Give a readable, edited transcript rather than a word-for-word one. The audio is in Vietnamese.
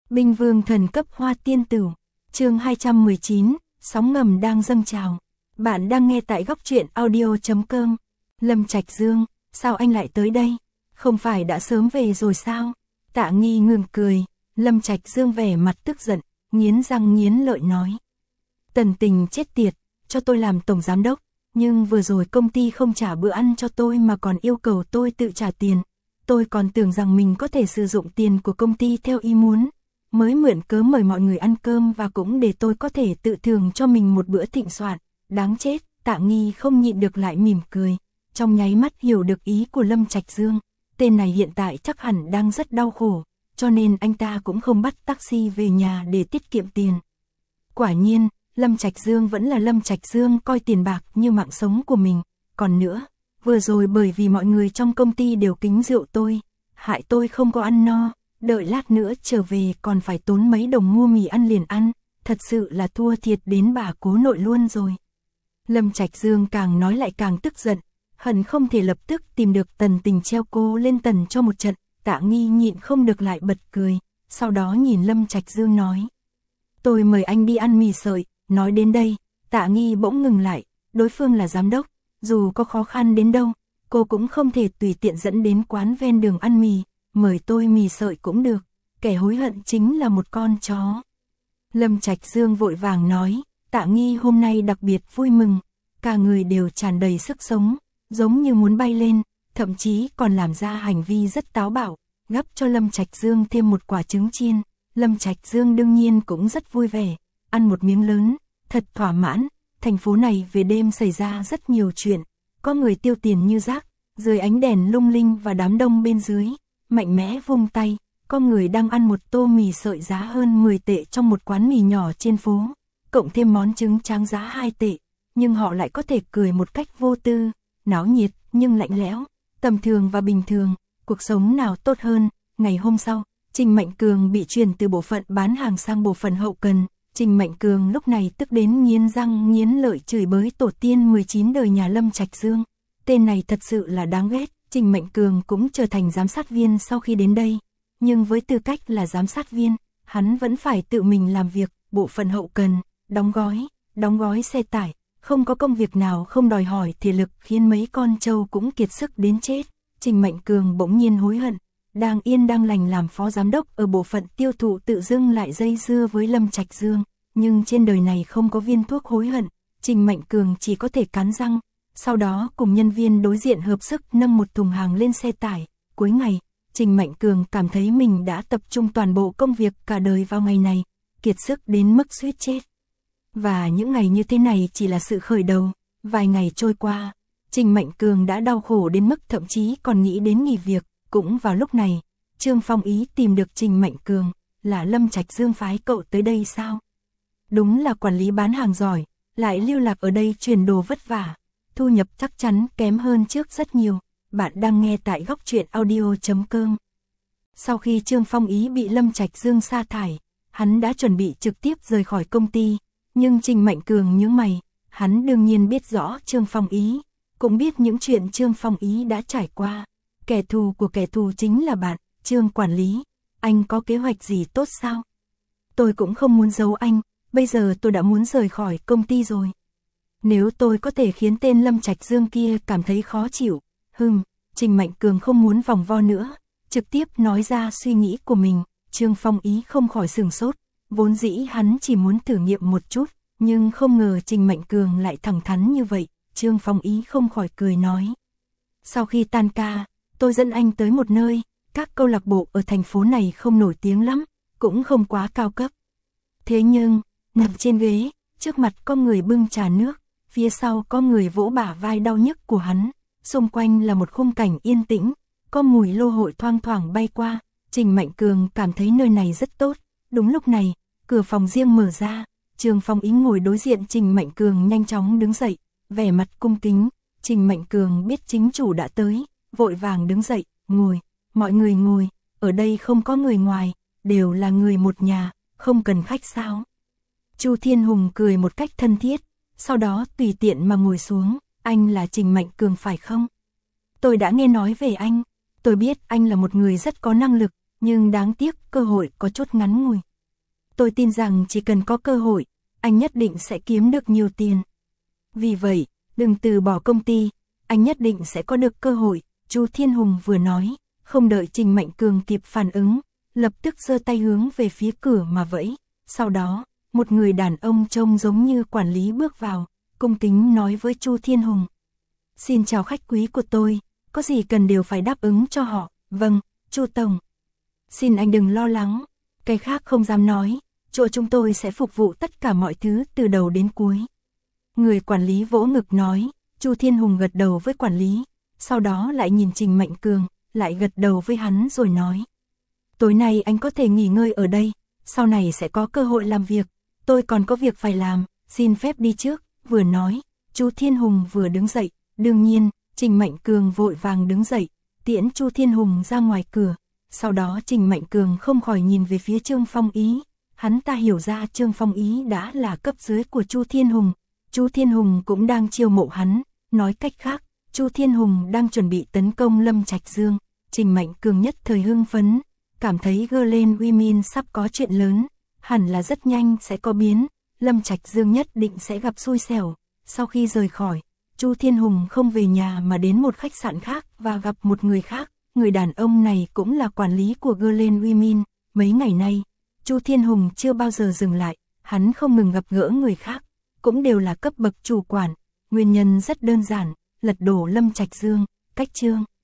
Binh vương thần cấp hoa tiên tử, chương 219, sóng ngầm đang dâng trào. Bạn đang nghe tại góc truyện audio.com. Lâm Trạch Dương, sao anh lại tới đây? Không phải đã sớm về rồi sao? Tạ Nghi ngừng cười, Lâm Trạch Dương vẻ mặt tức giận, nghiến răng nghiến lợi nói. Tần Tình chết tiệt, cho tôi làm tổng giám đốc, nhưng vừa rồi công ty không trả bữa ăn cho tôi mà còn yêu cầu tôi tự trả tiền. Tôi còn tưởng rằng mình có thể sử dụng tiền của công ty theo ý muốn, mới mượn cớ mời mọi người ăn cơm và cũng để tôi có thể tự thưởng cho mình một bữa thịnh soạn. Đáng chết, Tạ Nghi không nhịn được lại mỉm cười, trong nháy mắt hiểu được ý của Lâm Trạch Dương. Tên này hiện tại chắc hẳn đang rất đau khổ, cho nên anh ta cũng không bắt taxi về nhà để tiết kiệm tiền. Quả nhiên, Lâm Trạch Dương vẫn là Lâm Trạch Dương, coi tiền bạc như mạng sống của mình. Còn nữa, vừa rồi bởi vì mọi người trong công ty đều kính rượu tôi, hại tôi không có ăn no, đợi lát nữa trở về còn phải tốn mấy đồng mua mì ăn liền ăn, thật sự là thua thiệt đến bà cố nội luôn rồi. Lâm Trạch Dương càng nói lại càng tức giận, hận không thể lập tức tìm được Tần Tình treo cô lên tần cho một trận. Tạ Nghi nhịn không được lại bật cười, sau đó nhìn Lâm Trạch Dương nói. Tôi mời anh đi ăn mì sợi. Nói đến đây, Tạ Nghi bỗng ngừng lại, đối phương là giám đốc, dù có khó khăn đến đâu, cô cũng không thể tùy tiện dẫn đến quán ven đường ăn mì, mời tôi mì sợi cũng được, kẻ hối hận chính là một con chó. Lâm Trạch Dương vội vàng nói, Tạ Nghi hôm nay đặc biệt vui mừng, cả người đều tràn đầy sức sống, giống như muốn bay lên, thậm chí còn làm ra hành vi rất táo bạo, gắp cho Lâm Trạch Dương thêm một quả trứng chiên. Lâm Trạch Dương đương nhiên cũng rất vui vẻ, ăn một miếng lớn, thật thỏa mãn. Thành phố này về đêm xảy ra rất nhiều chuyện, có người tiêu tiền như rác, dưới ánh đèn lung linh và đám đông bên dưới, mạnh mẽ vung tay, có người đang ăn một tô mì sợi giá hơn 10 tệ trong một quán mì nhỏ trên phố, cộng thêm món trứng tráng giá 2 tệ, nhưng họ lại có thể cười một cách vô tư, náo nhiệt nhưng lạnh lẽo, tầm thường và bình thường, cuộc sống nào tốt hơn. Ngày hôm sau, Trình Mạnh Cường bị chuyển từ bộ phận bán hàng sang bộ phận hậu cần. Trình Mạnh Cường lúc này tức đến nghiến răng nghiến lợi chửi bới tổ tiên 19 đời nhà Lâm Trạch Dương. Tên này thật sự là đáng ghét. Trình Mạnh Cường cũng trở thành giám sát viên sau khi đến đây, nhưng với tư cách là giám sát viên, hắn vẫn phải tự mình làm việc. Bộ phận hậu cần, đóng gói xe tải, không có công việc nào không đòi hỏi thể lực, khiến mấy con trâu cũng kiệt sức đến chết. Trình Mạnh Cường bỗng nhiên hối hận, đang yên đang lành làm phó giám đốc ở bộ phận tiêu thụ tự dưng lại dây dưa với Lâm Trạch Dương, nhưng trên đời này không có viên thuốc hối hận. Trình Mạnh Cường chỉ có thể cắn răng, sau đó cùng nhân viên đối diện hợp sức nâng một thùng hàng lên xe tải. Cuối ngày, Trình Mạnh Cường cảm thấy mình đã tập trung toàn bộ công việc cả đời vào ngày này, kiệt sức đến mức suýt chết. Và những ngày như thế này chỉ là sự khởi đầu. Vài ngày trôi qua, Trình Mạnh Cường đã đau khổ đến mức thậm chí còn nghĩ đến nghỉ việc. Cũng vào lúc này, Trương Phong Ý tìm được Trình Mạnh Cường. Là Lâm Trạch Dương phái cậu tới đây sao? Đúng là quản lý bán hàng giỏi, lại lưu lạc ở đây chuyển đồ vất vả, thu nhập chắc chắn kém hơn trước rất nhiều. Bạn đang nghe tại góc truyện audio.com. Sau khi Trương Phong Ý bị Lâm Trạch Dương sa thải, hắn đã chuẩn bị trực tiếp rời khỏi công ty, nhưng Trình Mạnh Cường nhướng mày, hắn đương nhiên biết rõ Trương Phong Ý, cũng biết những chuyện Trương Phong Ý đã trải qua. Kẻ thù của kẻ thù chính là bạn. Trương quản lý, anh có kế hoạch gì tốt sao? Tôi cũng không muốn giấu anh, bây giờ tôi đã muốn rời khỏi công ty rồi. Nếu tôi có thể khiến tên Lâm Trạch Dương kia cảm thấy khó chịu, Trình Mạnh Cường không muốn vòng vo nữa, trực tiếp nói ra suy nghĩ của mình. Trương Phong Ý không khỏi sửng sốt, vốn dĩ hắn chỉ muốn thử nghiệm một chút, nhưng không ngờ Trình Mạnh Cường lại thẳng thắn như vậy. Trương Phong Ý không khỏi cười nói. Sau khi tan ca, tôi dẫn anh tới một nơi, các câu lạc bộ ở thành phố này không nổi tiếng lắm, cũng không quá cao cấp. Thế nhưng, nằm trên ghế, trước mặt có người bưng trà nước, phía sau có người vỗ bả vai đau nhức của hắn, xung quanh là một khung cảnh yên tĩnh, có mùi lô hội thoang thoảng bay qua. Trình Mạnh Cường cảm thấy nơi này rất tốt. Đúng lúc này, cửa phòng riêng mở ra, Trương Phong Ý ngồi đối diện Trình Mạnh Cường nhanh chóng đứng dậy, vẻ mặt cung kính. Trình Mạnh Cường biết chính chủ đã tới, vội vàng đứng dậy, ngồi, mọi người ngồi, ở đây không có người ngoài, đều là người một nhà, không cần khách sao? Chu Thiên Hùng cười một cách thân thiết, sau đó tùy tiện mà ngồi xuống. Anh là Trình Mạnh Cường phải không? Tôi đã nghe nói về anh, tôi biết anh là một người rất có năng lực, nhưng đáng tiếc cơ hội có chút ngắn ngủi. Tôi tin rằng chỉ cần có cơ hội, anh nhất định sẽ kiếm được nhiều tiền. Vì vậy, đừng từ bỏ công ty, anh nhất định sẽ có được cơ hội, Chu Thiên Hùng vừa nói, không đợi Trình Mạnh Cường kịp phản ứng, lập tức giơ tay hướng về phía cửa mà vẫy. Sau đó, một người đàn ông trông giống như quản lý bước vào, cung kính nói với Chu Thiên Hùng. Xin chào khách quý của tôi, có gì cần đều phải đáp ứng cho họ. Vâng, Chu Tổng. Xin anh đừng lo lắng, cái khác không dám nói, chỗ chúng tôi sẽ phục vụ tất cả mọi thứ từ đầu đến cuối. Người quản lý vỗ ngực nói, Chu Thiên Hùng gật đầu với quản lý, sau đó lại nhìn Trình Mạnh Cường, lại gật đầu với hắn rồi nói. Tối nay anh có thể nghỉ ngơi ở đây, sau này sẽ có cơ hội làm việc, tôi còn có việc phải làm, xin phép đi trước. Vừa nói, Chu Thiên Hùng vừa đứng dậy, đương nhiên, Trình Mạnh Cường vội vàng đứng dậy, tiễn Chu Thiên Hùng ra ngoài cửa. Sau đó Trình Mạnh Cường không khỏi nhìn về phía Trương Phong Ý, hắn ta hiểu ra Trương Phong Ý đã là cấp dưới của Chu Thiên Hùng, Chu Thiên Hùng cũng đang chiêu mộ hắn, nói cách khác, Chu Thiên Hùng đang chuẩn bị tấn công Lâm Trạch Dương. Trình Mạnh Cường nhất thời hưng phấn, cảm thấy Glen Women sắp có chuyện lớn, hẳn là rất nhanh sẽ có biến, Lâm Trạch Dương nhất định sẽ gặp xui xẻo. Sau khi rời khỏi, Chu Thiên Hùng không về nhà mà đến một khách sạn khác và gặp một người khác, người đàn ông này cũng là quản lý của Glen Women. Mấy ngày nay, Chu Thiên Hùng chưa bao giờ dừng lại, hắn không ngừng gặp gỡ người khác, cũng đều là cấp bậc chủ quản, nguyên nhân rất đơn giản, lật đổ Lâm Trạch Dương, cách Trương